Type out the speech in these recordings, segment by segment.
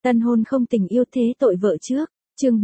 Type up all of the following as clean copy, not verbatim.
Tân hôn không tình yêu thế tội vợ trước, chương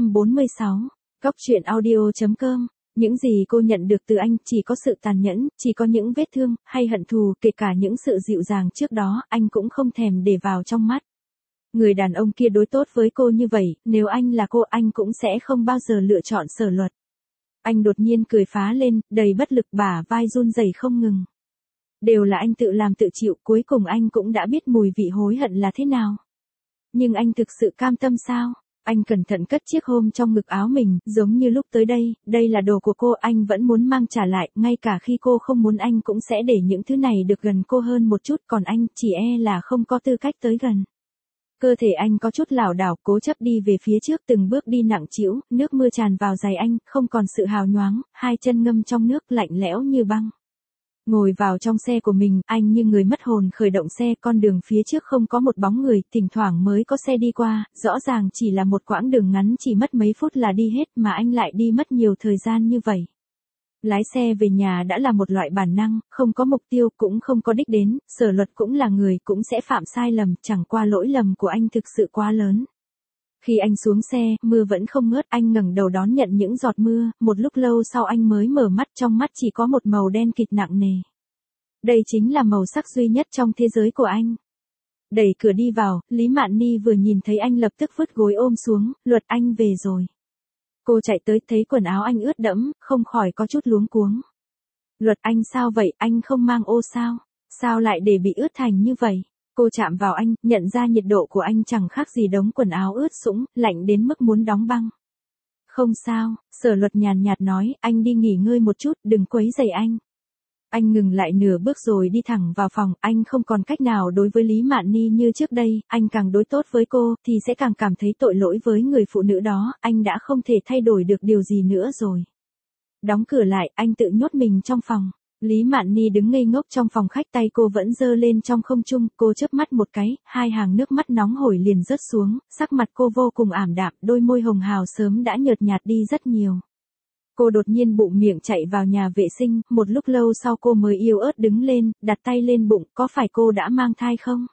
446, Cóc truyện audio.com. Những gì cô nhận được từ anh chỉ có sự tàn nhẫn, chỉ có những vết thương, hay hận thù, kể cả những sự dịu dàng trước đó, anh cũng không thèm để vào trong mắt. Người đàn ông kia đối tốt với cô như vậy, nếu anh là cô anh cũng sẽ không bao giờ lựa chọn Sở Luật. Anh đột nhiên cười phá lên, đầy bất lực, bả vai run rẩy không ngừng. Đều là anh tự làm tự chịu, cuối cùng anh cũng đã biết mùi vị hối hận là thế nào. Nhưng anh thực sự cam tâm sao? Anh cẩn thận cất chiếc hôn trong ngực áo mình, giống như lúc tới đây là đồ của cô, anh vẫn muốn mang trả lại, ngay cả khi cô không muốn anh cũng sẽ để những thứ này được gần cô hơn một chút, còn anh chỉ là không có tư cách tới gần. Cơ thể anh có chút lảo đảo, cố chấp đi về phía trước, từng bước đi nặng trĩu, nước mưa tràn vào giày anh, không còn sự hào nhoáng, hai chân ngâm trong nước lạnh lẽo như băng. Ngồi vào trong xe của mình, anh như người mất hồn khởi động xe, con đường phía trước không có một bóng người, thỉnh thoảng mới có xe đi qua, rõ ràng chỉ là một quãng đường ngắn chỉ mất mấy phút là đi hết mà anh lại đi mất nhiều thời gian như vậy. Lái xe về nhà đã là một loại bản năng, không có mục tiêu cũng không có đích đến, Sở Luật cũng là người cũng sẽ phạm sai lầm, chẳng qua lỗi lầm của anh thực sự quá lớn. Khi anh xuống xe, mưa vẫn không ngớt, anh ngẩng đầu đón nhận những giọt mưa, một lúc lâu sau anh mới mở mắt, trong mắt chỉ có một màu đen kịt nặng nề. Đây chính là màu sắc duy nhất trong thế giới của anh. Đẩy cửa đi vào, Lý Mạn Ni vừa nhìn thấy anh lập tức vứt gối ôm xuống, Luật anh về rồi. Cô chạy tới thấy quần áo anh ướt đẫm, không khỏi có chút luống cuống. Luật anh sao vậy, anh không mang ô sao? Sao lại để bị ướt thành như vậy? Cô chạm vào anh, nhận ra nhiệt độ của anh chẳng khác gì đống quần áo ướt sũng, lạnh đến mức muốn đóng băng. Không sao, Sở Luật nhàn nhạt nói, anh đi nghỉ ngơi một chút, đừng quấy rầy anh. Anh ngừng lại nửa bước rồi đi thẳng vào phòng, anh không còn cách nào đối với Lý Mạn Ni như trước đây, anh càng đối tốt với cô, thì sẽ càng cảm thấy tội lỗi với người phụ nữ đó, anh đã không thể thay đổi được điều gì nữa rồi. Đóng cửa lại, anh tự nhốt mình trong phòng. Lý Mạn Ni đứng ngây ngốc trong phòng khách, tay cô vẫn giơ lên trong không trung, cô chớp mắt một cái, hai hàng nước mắt nóng hổi liền rớt xuống, sắc mặt cô vô cùng ảm đạm, đôi môi hồng hào sớm đã nhợt nhạt đi rất nhiều. Cô đột nhiên bụng miệng chạy vào nhà vệ sinh, một lúc lâu sau cô mới yếu ớt đứng lên, đặt tay lên bụng, có phải cô đã mang thai không?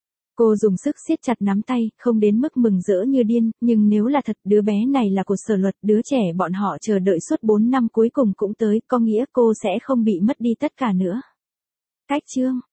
Cô dùng sức siết chặt nắm tay, không đến mức mừng rỡ như điên, nhưng nếu là thật, đứa bé này là của Sở Luật, đứa trẻ bọn họ chờ đợi suốt 4 năm cuối cùng cũng tới, có nghĩa cô sẽ không bị mất đi tất cả nữa. Cách chương